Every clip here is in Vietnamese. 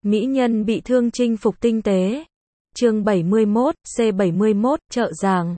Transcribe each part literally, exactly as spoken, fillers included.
Mỹ nhân bị thương chinh phục tinh tế. Chương bảy mươi mốt, C bảy mươi mốt, trợ giảng.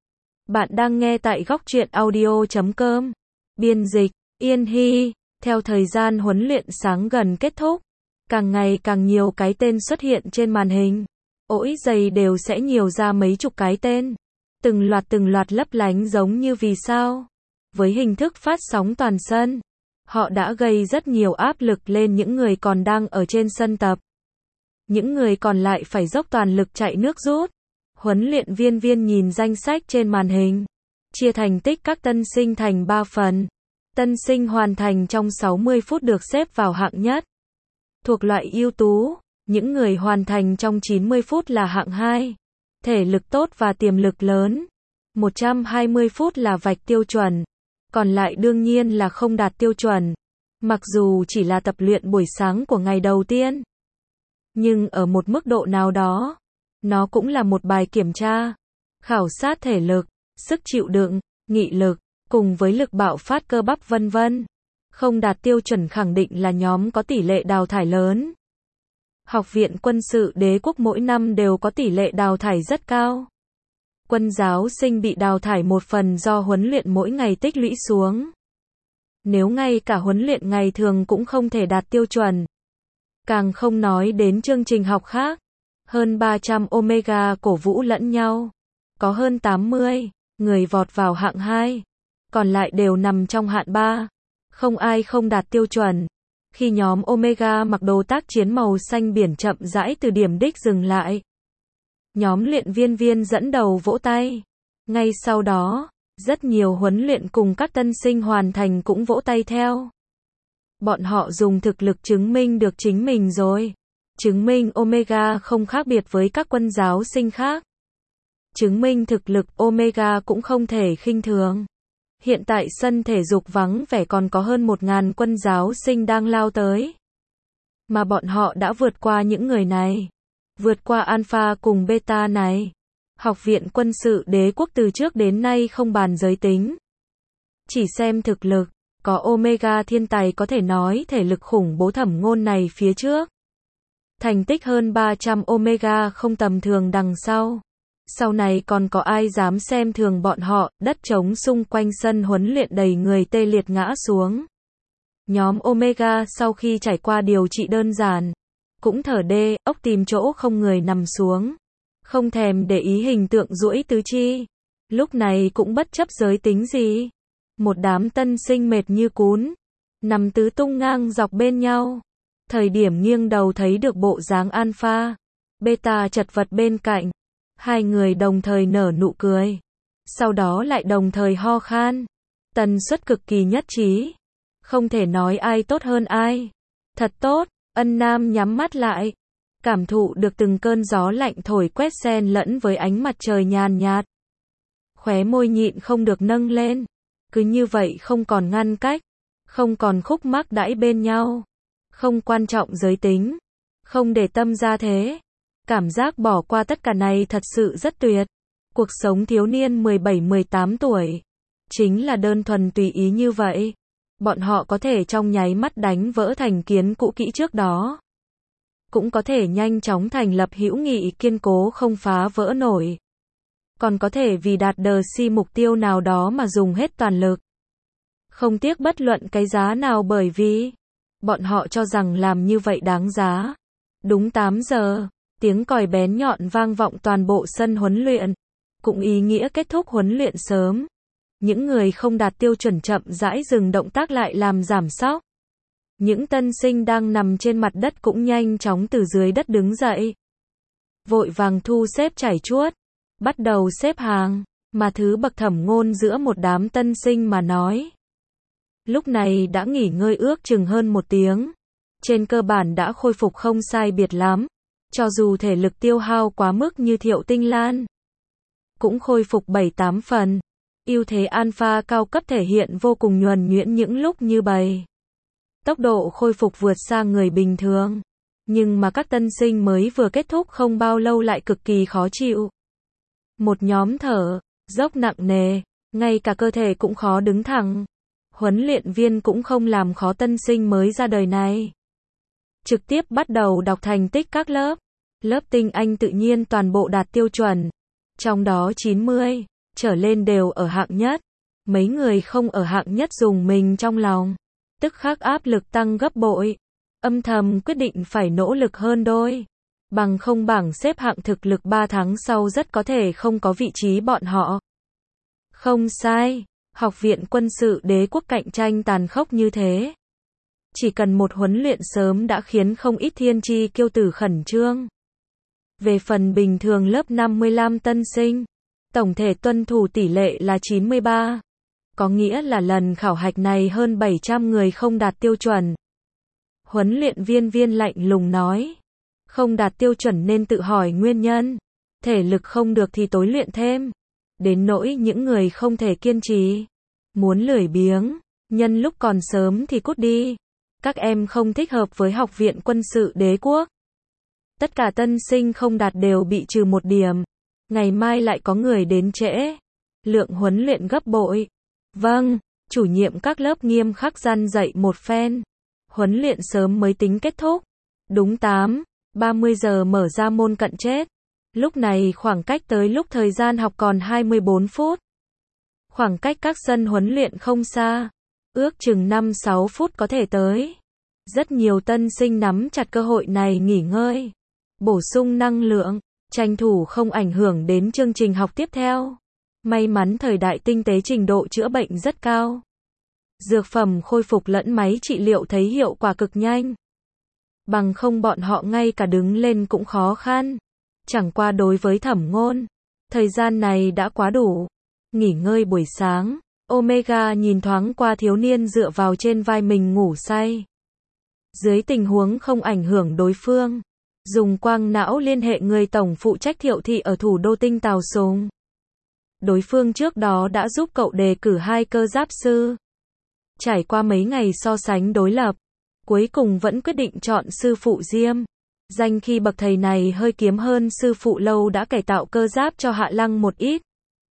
Bạn đang nghe tại góc truyện audio chấm com. Biên dịch, Yên Hy. Theo thời gian huấn luyện sáng gần kết thúc, càng ngày càng nhiều cái tên xuất hiện trên màn hình. Ỗi giày đều sẽ nhiều ra mấy chục cái tên. Từng loạt từng loạt lấp lánh giống như vì sao. Với hình thức phát sóng toàn sân, họ đã gây rất nhiều áp lực lên những người còn đang ở trên sân tập. Những người còn lại phải dốc toàn lực chạy nước rút. Huấn luyện viên viên nhìn danh sách trên màn hình, chia thành tích các tân sinh thành ba phần. Tân sinh hoàn thành trong sáu mươi phút được xếp vào hạng nhất. Thuộc loại ưu tú, những người hoàn thành trong chín mươi phút là hạng hai. Thể lực tốt và tiềm lực lớn. một trăm hai mươi phút là vạch tiêu chuẩn. Còn lại đương nhiên là không đạt tiêu chuẩn. Mặc dù chỉ là tập luyện buổi sáng của ngày đầu tiên, nhưng ở một mức độ nào đó, nó cũng là một bài kiểm tra. Khảo sát thể lực, sức chịu đựng, nghị lực, cùng với lực bạo phát cơ bắp vân vân. Không đạt tiêu chuẩn khẳng định là nhóm có tỷ lệ đào thải lớn. Học viện quân sự đế quốc mỗi năm đều có tỷ lệ đào thải rất cao. Quân giáo sinh bị đào thải một phần do huấn luyện mỗi ngày tích lũy xuống. Nếu ngay cả huấn luyện ngày thường cũng không thể đạt tiêu chuẩn, càng không nói đến chương trình học khác. Hơn ba trăm Omega cổ vũ lẫn nhau. Có hơn tám mươi người vọt vào hạng hai, còn lại đều nằm trong hạng ba. Không ai không đạt tiêu chuẩn. Khi nhóm Omega mặc đồ tác chiến màu xanh biển chậm rãi từ điểm đích dừng lại, nhóm luyện viên viên dẫn đầu vỗ tay. Ngay sau đó, rất nhiều huấn luyện cùng các tân sinh hoàn thành cũng vỗ tay theo. Bọn họ dùng thực lực chứng minh được chính mình rồi. Chứng minh Omega không khác biệt với các quân giáo sinh khác. Chứng minh thực lực Omega cũng không thể khinh thường. Hiện tại sân thể dục vắng vẻ còn có hơn một nghìn quân giáo sinh đang lao tới. Mà bọn họ đã vượt qua những người này. Vượt qua Alpha cùng Beta này. Học viện quân sự đế quốc từ trước đến nay không bàn giới tính. Chỉ xem thực lực. Có Omega thiên tài có thể nói thể lực khủng bố Thẩm Ngôn này phía trước. Thành tích hơn ba trăm Omega không tầm thường đằng sau. Sau này còn có ai dám xem thường bọn họ. Đất trống xung quanh sân huấn luyện đầy người tê liệt ngã xuống. Nhóm Omega sau khi trải qua điều trị đơn giản, cũng thở đê, ốc tìm chỗ không người nằm xuống. Không thèm để ý hình tượng duỗi tứ chi. Lúc này cũng bất chấp giới tính gì. Một đám tân sinh mệt như cún, nằm tứ tung ngang dọc bên nhau. Thời điểm nghiêng đầu thấy được bộ dáng Alpha, Beta chật vật bên cạnh. Hai người đồng thời nở nụ cười. Sau đó lại đồng thời ho khan. Tần suất cực kỳ nhất trí. Không thể nói ai tốt hơn ai. Thật tốt, Ân Nam nhắm mắt lại. Cảm thụ được từng cơn gió lạnh thổi quét xen lẫn với ánh mặt trời nhàn nhạt. Khóe môi nhịn không được nâng lên. Cứ như vậy không còn ngăn cách. Không còn khúc mắc đãi bên nhau. Không quan trọng giới tính. Không để tâm ra thế. Cảm giác bỏ qua tất cả này thật sự rất tuyệt. Cuộc sống thiếu niên mười bảy mười tám tuổi. Chính là đơn thuần tùy ý như vậy. Bọn họ có thể trong nháy mắt đánh vỡ thành kiến cũ kỹ trước đó. Cũng có thể nhanh chóng thành lập hữu nghị kiên cố không phá vỡ nổi. Còn có thể vì đạt đờ si mục tiêu nào đó mà dùng hết toàn lực. Không tiếc bất luận cái giá nào bởi vì bọn họ cho rằng làm như vậy đáng giá. Đúng tám giờ, tiếng còi bén nhọn vang vọng toàn bộ sân huấn luyện. Cũng ý nghĩa kết thúc huấn luyện sớm. Những người không đạt tiêu chuẩn chậm rãi dừng động tác lại làm giảm sóc. Những tân sinh đang nằm trên mặt đất cũng nhanh chóng từ dưới đất đứng dậy. Vội vàng thu xếp chảy chuốt. Bắt đầu xếp hàng. Mà thứ bậc Thẩm Ngôn giữa một đám tân sinh mà nói. Lúc này đã nghỉ ngơi ước chừng hơn một tiếng. Trên cơ bản đã khôi phục không sai biệt lắm. Cho dù thể lực tiêu hao quá mức như Thiệu Tinh Lan, cũng khôi phục bảy tám phần. Ưu thế Alpha cao cấp thể hiện vô cùng nhuần nhuyễn những lúc như bầy. Tốc độ khôi phục vượt xa người bình thường. Nhưng mà các tân sinh mới vừa kết thúc không bao lâu lại cực kỳ khó chịu. Một nhóm thở dốc nặng nề, ngay cả cơ thể cũng khó đứng thẳng. Huấn luyện viên cũng không làm khó tân sinh mới ra đời này. trực tiếp bắt đầu đọc thành tích các lớp. Lớp tinh anh tự nhiên toàn bộ đạt tiêu chuẩn. Trong đó chín mươi trở lên đều ở hạng nhất. Mấy người không ở hạng nhất dùng mình trong lòng. Tức khắc áp lực tăng gấp bội. Âm thầm quyết định phải nỗ lực hơn đôi. Bằng không bảng xếp hạng thực lực ba tháng sau rất có thể không có vị trí bọn họ. Không sai, Học viện Quân sự Đế quốc cạnh tranh tàn khốc như thế. Chỉ cần một huấn luyện sớm đã khiến không ít thiên chi kiêu tử khẩn trương. Về phần bình thường lớp năm mươi lăm tân sinh, tổng thể tuân thủ tỷ lệ là chín mươi ba. Có nghĩa là lần khảo hạch này hơn bảy trăm người không đạt tiêu chuẩn. Huấn luyện viên viên lạnh lùng nói. Không đạt tiêu chuẩn nên tự hỏi nguyên nhân. Thể lực không được thì tối luyện thêm. Đến nỗi những người không thể kiên trì, muốn lười biếng, nhân lúc còn sớm thì cút đi. Các em không thích hợp với Học viện Quân sự Đế quốc. Tất cả tân sinh không đạt đều bị trừ một điểm. Ngày mai lại có người đến trễ. Lượng huấn luyện gấp bội. Vâng, chủ nhiệm các lớp nghiêm khắc răn dạy một phen. Huấn luyện sớm mới tính kết thúc. Đúng tám, ba mươi giờ mở ra môn cận chết. Lúc này khoảng cách tới lúc thời gian học còn hai mươi bốn phút. Khoảng cách các sân huấn luyện không xa. Ước chừng năm sáu phút có thể tới. Rất nhiều tân sinh nắm chặt cơ hội này nghỉ ngơi. Bổ sung năng lượng. Tranh thủ không ảnh hưởng đến chương trình học tiếp theo. May mắn thời đại tinh tế trình độ chữa bệnh rất cao. Dược phẩm khôi phục lẫn máy trị liệu thấy hiệu quả cực nhanh. Bằng không bọn họ ngay cả đứng lên cũng khó khăn. Chẳng qua đối với Thẩm Ngôn, thời gian này đã quá đủ. Nghỉ ngơi buổi sáng, Omega nhìn thoáng qua thiếu niên dựa vào trên vai mình ngủ say. Dưới tình huống không ảnh hưởng đối phương, dùng quang não liên hệ người tổng phụ trách Thiệu thị ở thủ đô Tinh Tào Sùng. Đối phương trước đó đã giúp cậu đề cử hai cơ giáp sư. Trải qua mấy ngày so sánh đối lập, cuối cùng vẫn quyết định chọn sư phụ Diêm. Danh khi bậc thầy này hơi kiếm hơn sư phụ Lâu đã cải tạo cơ giáp cho Hạ Lăng một ít.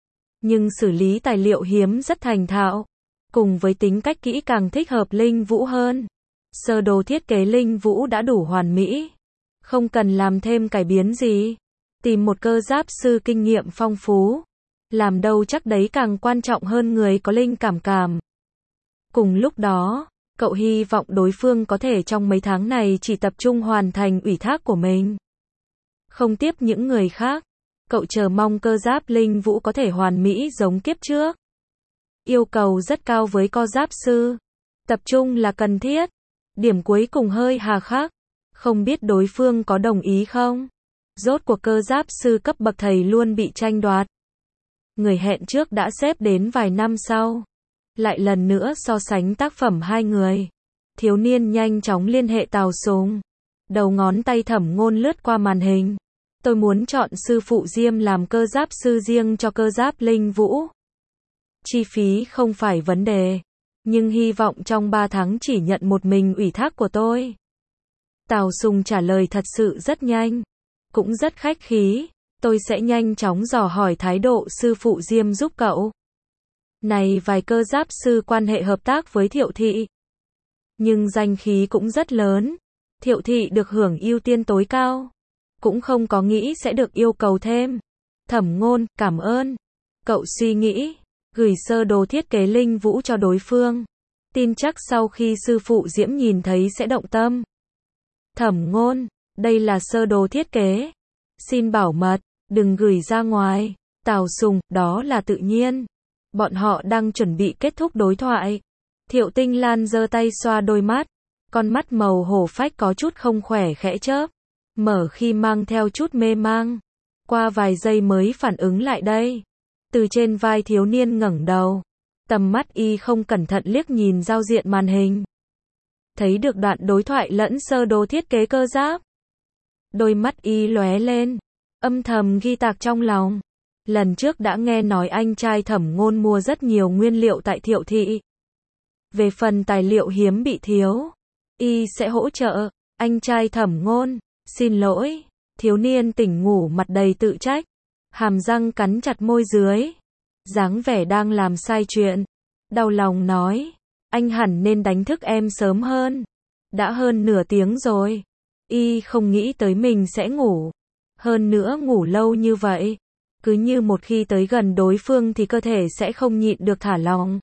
Nhưng xử lý tài liệu hiếm rất thành thạo. Cùng với tính cách kỹ càng thích hợp Linh Vũ hơn. Sơ đồ thiết kế Linh Vũ đã đủ hoàn mỹ. Không cần làm thêm cải biến gì. Tìm một cơ giáp sư kinh nghiệm phong phú. Làm đâu chắc đấy càng quan trọng hơn người có linh cảm cảm. Cùng lúc đó, cậu hy vọng đối phương có thể trong mấy tháng này chỉ tập trung hoàn thành ủy thác của mình. Không tiếp những người khác. Cậu chờ mong cơ giáp Linh Vũ có thể hoàn mỹ giống kiếp trước. Yêu cầu rất cao với cơ giáp sư. Tập trung là cần thiết. Điểm cuối cùng hơi hà khắc. Không biết đối phương có đồng ý không? Rốt cuộc cơ giáp sư cấp bậc thầy luôn bị tranh đoạt. Người hẹn trước đã xếp đến vài năm sau. Lại lần nữa so sánh tác phẩm hai người. Thiếu niên nhanh chóng liên hệ Tào Sùng. Đầu ngón tay Thẩm Ngôn lướt qua màn hình. Tôi muốn chọn sư phụ Diêm làm cơ giáp sư riêng cho cơ giáp Linh Vũ. Chi phí không phải vấn đề. Nhưng hy vọng trong ba tháng chỉ nhận một mình ủy thác của tôi. Tào Sùng trả lời thật sự rất nhanh. Cũng rất khách khí. Tôi sẽ nhanh chóng dò hỏi thái độ sư phụ Diêm giúp cậu. Này vài cơ giáp sư quan hệ hợp tác với Thiệu thị. Nhưng danh khí cũng rất lớn. Thiệu thị được hưởng ưu tiên tối cao. Cũng không có nghĩ sẽ được yêu cầu thêm. Thẩm Ngôn, cảm ơn. Cậu suy nghĩ. Gửi sơ đồ thiết kế Linh Vũ cho đối phương. Tin chắc sau khi sư phụ Diễm nhìn thấy sẽ động tâm. Thẩm Ngôn, đây là sơ đồ thiết kế. Xin bảo mật, đừng gửi ra ngoài. Tào Sùng, đó là tự nhiên. Bọn họ đang chuẩn bị kết thúc đối thoại. Thiệu Tinh Lan giơ tay xoa đôi mắt. Con mắt màu hổ phách có chút không khỏe khẽ chớp. Mở khi mang theo chút mê mang. Qua vài giây mới phản ứng lại đây. Từ trên vai thiếu niên ngẩng đầu. Tầm mắt y không cẩn thận liếc nhìn giao diện màn hình. Thấy được đoạn đối thoại lẫn sơ đồ thiết kế cơ giáp. Đôi mắt y lóe lên. Âm thầm ghi tạc trong lòng. Lần trước đã nghe nói anh trai Thẩm Ngôn mua rất nhiều nguyên liệu tại Thiệu thị. Về phần tài liệu hiếm bị thiếu, y sẽ hỗ trợ. Anh trai Thẩm Ngôn, xin lỗi. Thiếu niên tỉnh ngủ mặt đầy tự trách. Hàm răng cắn chặt môi dưới. Dáng vẻ đang làm sai chuyện. Đau lòng nói. Anh hẳn nên đánh thức em sớm hơn. Đã hơn nửa tiếng rồi. Y không nghĩ tới mình sẽ ngủ. Hơn nữa ngủ lâu như vậy. Cứ như một khi tới gần đối phương thì cơ thể sẽ không nhịn được thả lỏng.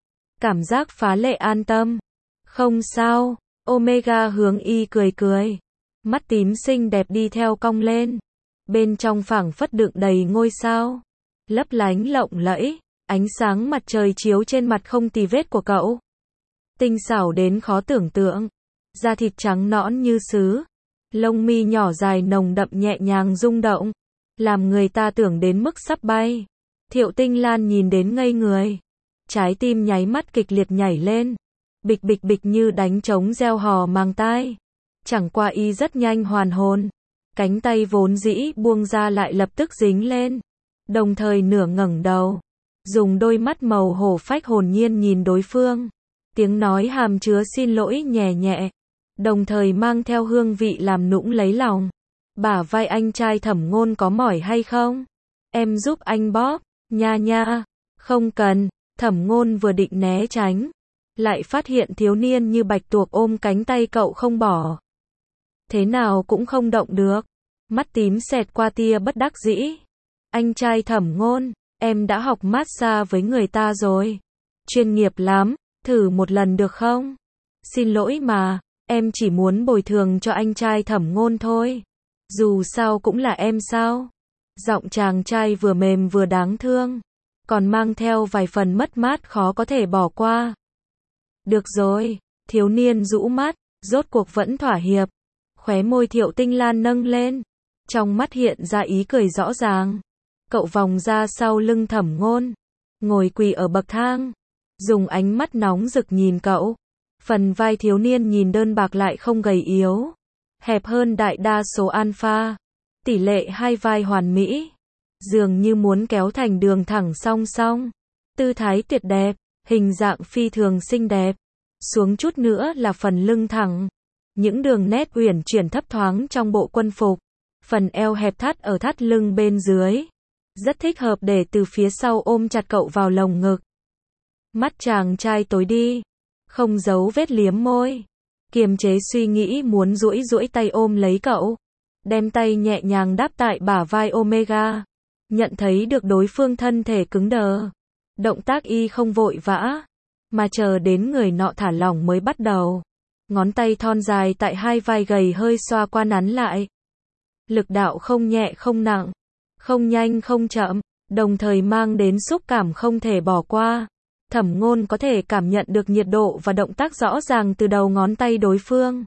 Cảm giác phá lệ an tâm. Không sao. Omega hướng Y cười cười. Mắt tím xinh đẹp đi theo cong lên. Bên trong phảng phất đựng đầy ngôi sao. Lấp lánh lộng lẫy. Ánh sáng mặt trời chiếu trên mặt không tì vết của cậu. Tinh xảo đến khó tưởng tượng. Da thịt trắng nõn như sứ. Lông mi nhỏ dài nồng đậm nhẹ nhàng rung động. Làm người ta tưởng đến mức sắp bay. Thiệu Tinh Lan nhìn đến ngây người. Trái tim nháy mắt kịch liệt nhảy lên. Bịch bịch bịch như đánh trống reo hò mang tai. Chẳng qua Y rất nhanh hoàn hồn. Cánh tay vốn dĩ buông ra lại lập tức dính lên. Đồng thời nửa ngẩng đầu. Dùng đôi mắt màu hổ phách hồn nhiên nhìn đối phương. Tiếng nói hàm chứa xin lỗi nhẹ nhẹ. Đồng thời mang theo hương vị làm nũng lấy lòng. Bả vai anh trai Thẩm Ngôn có mỏi hay không? Em giúp anh bóp. Nha nha. Không cần. Thẩm Ngôn vừa định né tránh. Lại phát hiện thiếu niên như bạch tuộc ôm cánh tay cậu không bỏ. Thế nào cũng không động được. Mắt tím xẹt qua tia bất đắc dĩ. Anh trai Thẩm Ngôn, em đã học massage với người ta rồi. Chuyên nghiệp lắm, thử một lần được không? Xin lỗi mà, em chỉ muốn bồi thường cho anh trai Thẩm Ngôn thôi. Dù sao cũng là em sao? Giọng chàng trai vừa mềm vừa đáng thương, còn mang theo vài phần mất mát khó có thể bỏ qua. Được rồi, thiếu niên rũ mắt, rốt cuộc vẫn thỏa hiệp. Khóe môi Thiệu Tinh Lan nâng lên, trong mắt hiện ra ý cười rõ ràng. Cậu vòng ra sau lưng Thẩm Ngôn, ngồi quỳ ở bậc thang, dùng ánh mắt nóng rực nhìn cậu. Phần vai thiếu niên nhìn đơn bạc lại không gầy yếu, hẹp hơn đại đa số alpha. Tỷ lệ hai vai hoàn mỹ, dường như muốn kéo thành đường thẳng song song. Tư thái tuyệt đẹp, hình dạng phi thường xinh đẹp. Xuống chút nữa là phần lưng thẳng, những đường nét uyển chuyển thấp thoáng trong bộ quân phục. Phần eo hẹp thắt ở thắt lưng bên dưới, rất thích hợp để từ phía sau ôm chặt cậu vào lồng ngực. Mắt chàng trai tối đi, không giấu vết liếm môi, kiềm chế suy nghĩ muốn duỗi duỗi tay ôm lấy cậu, đem tay nhẹ nhàng đáp tại bả vai Omega. Nhận thấy được đối phương thân thể cứng đờ, động tác Y không vội vã, mà chờ đến người nọ thả lỏng mới bắt đầu. Ngón tay thon dài tại hai vai gầy hơi xoa qua nắn lại. Lực đạo không nhẹ không nặng, không nhanh không chậm, đồng thời mang đến xúc cảm không thể bỏ qua. Thẩm Ngôn có thể cảm nhận được nhiệt độ và động tác rõ ràng từ đầu ngón tay đối phương.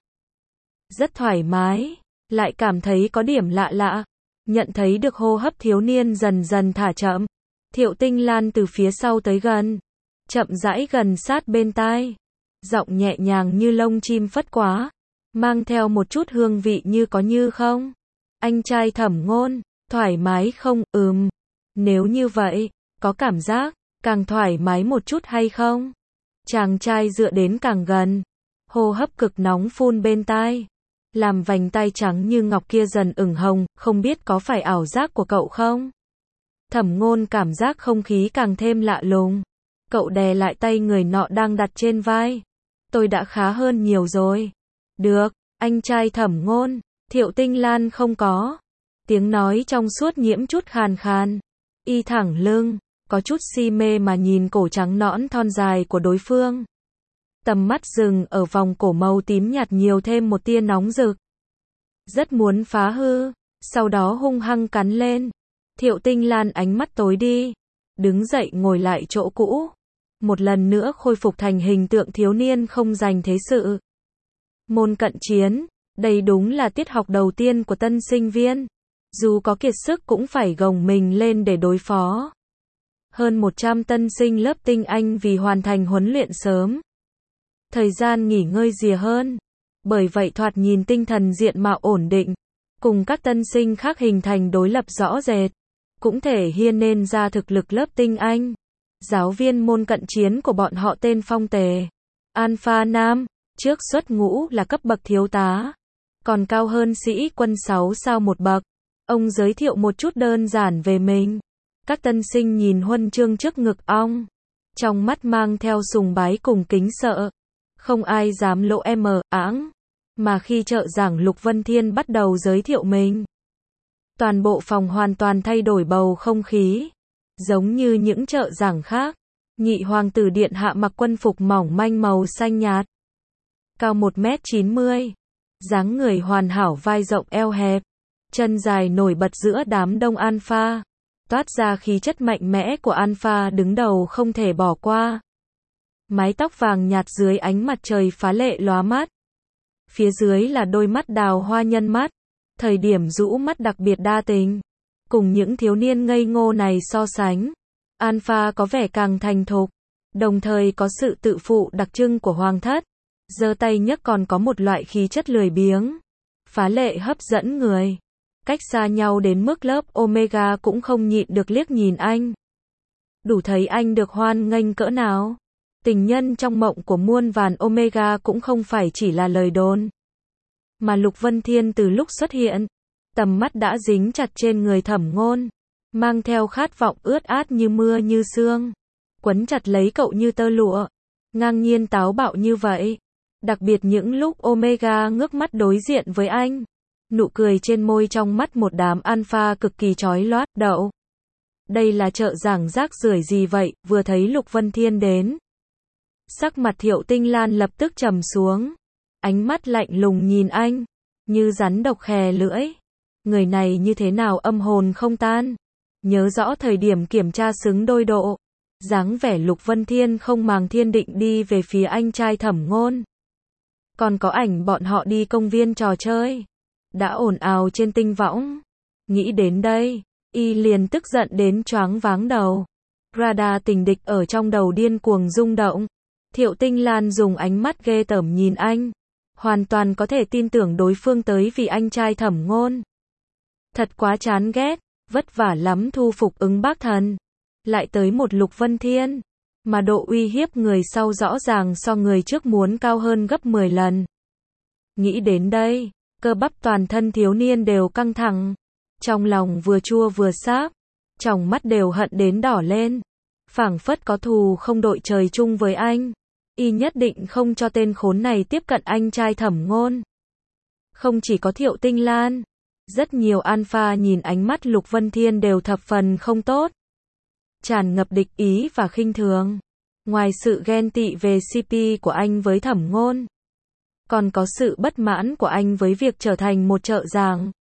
Rất thoải mái, lại cảm thấy có điểm lạ lạ. Nhận thấy được hô hấp thiếu niên dần dần thả chậm. Thiệu Tinh Lan từ phía sau tới gần, chậm rãi gần sát bên tai. Giọng nhẹ nhàng như lông chim phất quá, mang theo một chút hương vị như có như không. Anh trai Thẩm Ngôn, thoải mái không? Ừm. Nếu như vậy, có cảm giác càng thoải mái một chút hay không? Chàng trai dựa đến càng gần, hô hấp cực nóng phun bên tai, làm vành tai trắng như ngọc kia dần ửng hồng, không biết có phải ảo giác của cậu không? Thẩm Ngôn cảm giác không khí càng thêm lạ lùng. Cậu đè lại tay người nọ đang đặt trên vai. Tôi đã khá hơn nhiều rồi. Được, anh trai Thẩm Ngôn. Thiệu Tinh Lan không có. Tiếng nói trong suốt nhiễm chút khàn khàn. Y thẳng lưng, có chút si mê mà nhìn cổ trắng nõn thon dài của đối phương. Tầm mắt dừng ở vòng cổ màu tím nhạt nhiều thêm một tia nóng rực. Rất muốn phá hư, sau đó hung hăng cắn lên. Thiệu Tinh Lan ánh mắt tối đi, đứng dậy ngồi lại chỗ cũ. Một lần nữa khôi phục thành hình tượng thiếu niên không dành thế sự. Môn cận chiến, đây đúng là tiết học đầu tiên của tân sinh viên. Dù có kiệt sức cũng phải gồng mình lên để đối phó. Hơn một trăm tân sinh lớp tinh anh vì hoàn thành huấn luyện sớm. Thời gian nghỉ ngơi dìa hơn. Bởi vậy thoạt nhìn tinh thần diện mạo ổn định, cùng các tân sinh khác hình thành đối lập rõ rệt, cũng thể hiện nên ra thực lực lớp tinh anh. Giáo viên môn cận chiến của bọn họ tên Phong Tề. Alpha Nam, trước xuất ngũ là cấp bậc thiếu tá, còn cao hơn sĩ quân sáu sao một bậc. Ông giới thiệu một chút đơn giản về mình. Các tân sinh nhìn huân chương trước ngực ông, trong mắt mang theo sùng bái cùng kính sợ. Không ai dám lỗ em áng. Mà khi trợ giảng Lục Vân Thiên bắt đầu giới thiệu mình, toàn bộ phòng hoàn toàn thay đổi bầu không khí. Giống như những trợ giảng khác, nhị hoàng tử điện hạ mặc quân phục mỏng manh màu xanh nhạt. Cao một mét chín mươi. Dáng người hoàn hảo, vai rộng eo hẹp. Chân dài nổi bật giữa đám đông alpha. Toát ra khí chất mạnh mẽ của alpha đứng đầu không thể bỏ qua. Mái tóc vàng nhạt dưới ánh mặt trời phá lệ lóa mắt. Phía dưới là đôi mắt đào hoa nhân mắt. Thời điểm rũ mắt đặc biệt đa tình. Cùng những thiếu niên ngây ngô này so sánh, alpha có vẻ càng thành thục, đồng thời có sự tự phụ đặc trưng của hoàng thất. Giơ tay nhấc còn có một loại khí chất lười biếng, phá lệ hấp dẫn người. Cách xa nhau đến mức lớp Omega cũng không nhịn được liếc nhìn anh. Đủ thấy anh được hoan nghênh cỡ nào. Tình nhân trong mộng của muôn vàn Omega cũng không phải chỉ là lời đồn. Mà Lục Vân Thiên từ lúc xuất hiện, tầm mắt đã dính chặt trên người Thẩm Ngôn, mang theo khát vọng ướt át như mưa như sương, quấn chặt lấy cậu như tơ lụa, ngang nhiên táo bạo như vậy. Đặc biệt những lúc Omega ngước mắt đối diện với anh, nụ cười trên môi trong mắt một đám alpha cực kỳ chói lóa. Đậu, đây là trợ giảng rác rưởi gì vậy? Vừa thấy Lục Vân Thiên đến, sắc mặt Thiệu Tinh Lan lập tức trầm xuống, ánh mắt lạnh lùng nhìn anh, như rắn độc khè lưỡi. Người này như thế nào âm hồn không tan. Nhớ rõ thời điểm kiểm tra xứng đôi độ, dáng vẻ Lục Vân Thiên không màng thiên định đi về phía anh trai Thẩm Ngôn. Còn có ảnh bọn họ đi công viên trò chơi, đã ồn ào trên tinh võng. Nghĩ đến đây, y liền tức giận đến choáng váng đầu. Radar tình địch ở trong đầu điên cuồng rung động. Thiệu Tinh Lan dùng ánh mắt ghê tởm nhìn anh, hoàn toàn có thể tin tưởng đối phương tới vì anh trai Thẩm Ngôn. Thật quá chán ghét, vất vả lắm thu phục ứng bác thần, lại tới một Lục Vân Thiên, mà độ uy hiếp người sau rõ ràng so người trước muốn cao hơn gấp mười lần. Nghĩ đến đây, cơ bắp toàn thân thiếu niên đều căng thẳng, trong lòng vừa chua vừa xáp, tròng mắt đều hận đến đỏ lên, phảng phất có thù không đội trời chung với anh, y nhất định không cho tên khốn này tiếp cận anh trai Thẩm Ngôn. Không chỉ có Thiệu Tinh Lan, rất nhiều alpha nhìn ánh mắt Lục Vân Thiên đều thập phần không tốt, tràn ngập địch ý và khinh thường. Ngoài sự ghen tị về xê pê của anh với Thẩm Ngôn, còn có sự bất mãn của anh với việc trở thành một trợ giảng.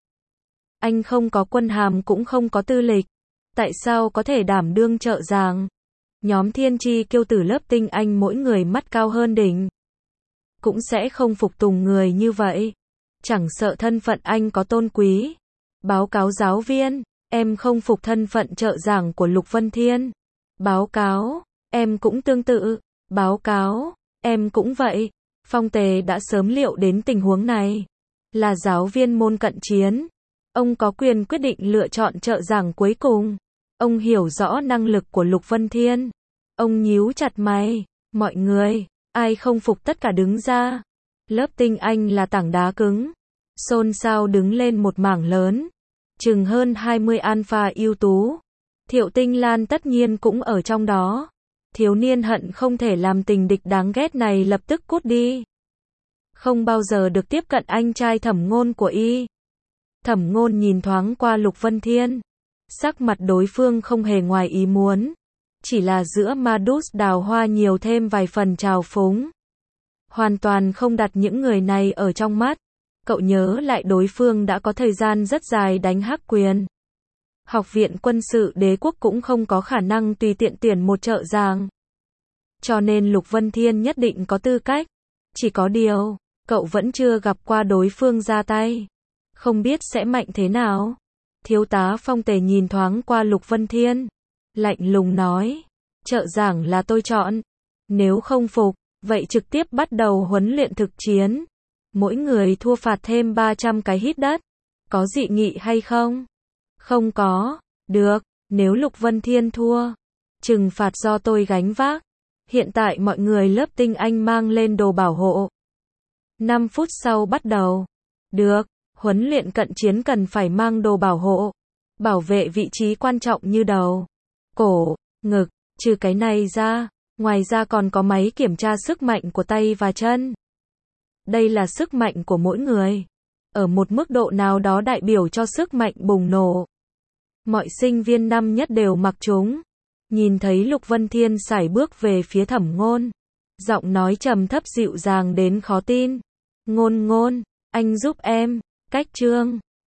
Anh không có quân hàm cũng không có tư lịch, tại sao có thể đảm đương trợ giảng? Nhóm thiên chi kiêu tử lớp tinh anh mỗi người mắt cao hơn đỉnh, cũng sẽ không phục tùng người như vậy. Chẳng sợ thân phận anh có tôn quý. Báo cáo giáo viên, em không phục thân phận trợ giảng của Lục Vân Thiên. Báo cáo, em cũng tương tự. Báo cáo, em cũng vậy. Phong Tề đã sớm liệu đến tình huống này. Là giáo viên môn cận chiến, ông có quyền quyết định lựa chọn trợ giảng cuối cùng. Ông hiểu rõ năng lực của Lục Vân Thiên. Ông nhíu chặt mày. Mọi người, ai không phục tất cả đứng ra. Lớp tinh anh là tảng đá cứng. Xôn xao đứng lên một mảng lớn. Chừng hơn hai mươi alpha ưu tú. Thiệu Tinh Lan tất nhiên cũng ở trong đó. Thiếu niên hận không thể làm tình địch đáng ghét này lập tức cút đi. Không bao giờ được tiếp cận anh trai Thẩm Ngôn của y. Thẩm Ngôn nhìn thoáng qua Lục Vân Thiên. Sắc mặt đối phương không hề ngoài ý muốn. Chỉ là giữa Madus đào hoa nhiều thêm vài phần trào phúng. Hoàn toàn không đặt những người này ở trong mắt. Cậu nhớ lại đối phương đã có thời gian rất dài đánh Hắc Quyền. Học viện quân sự đế quốc cũng không có khả năng tùy tiện tuyển một trợ giảng. Cho nên Lục Vân Thiên nhất định có tư cách. Chỉ có điều, cậu vẫn chưa gặp qua đối phương ra tay. Không biết sẽ mạnh thế nào. Thiếu tá Phong Tề nhìn thoáng qua Lục Vân Thiên. Lạnh lùng nói. Trợ giảng là tôi chọn. Nếu không phục, vậy trực tiếp bắt đầu huấn luyện thực chiến. Mỗi người thua phạt thêm ba trăm cái hít đất. Có dị nghị hay không? Không có. Được, nếu Lục Vân Thiên thua, trừng phạt do tôi gánh vác. Hiện tại mọi người lớp tinh anh mang lên đồ bảo hộ. năm phút sau bắt đầu. Được, huấn luyện cận chiến cần phải mang đồ bảo hộ. Bảo vệ vị trí quan trọng như đầu, cổ, ngực, trừ cái này ra, Ngoài ra còn có máy kiểm tra sức mạnh của tay và chân. Đây là sức mạnh của mỗi người. Ở một mức độ nào đó đại biểu cho sức mạnh bùng nổ. Mọi sinh viên năm nhất đều mặc chúng. Nhìn thấy Lục Vân Thiên sải bước về phía Thẩm Ngôn. Giọng nói trầm thấp dịu dàng đến khó tin. Ngôn ngôn, anh giúp em. Cách Trương.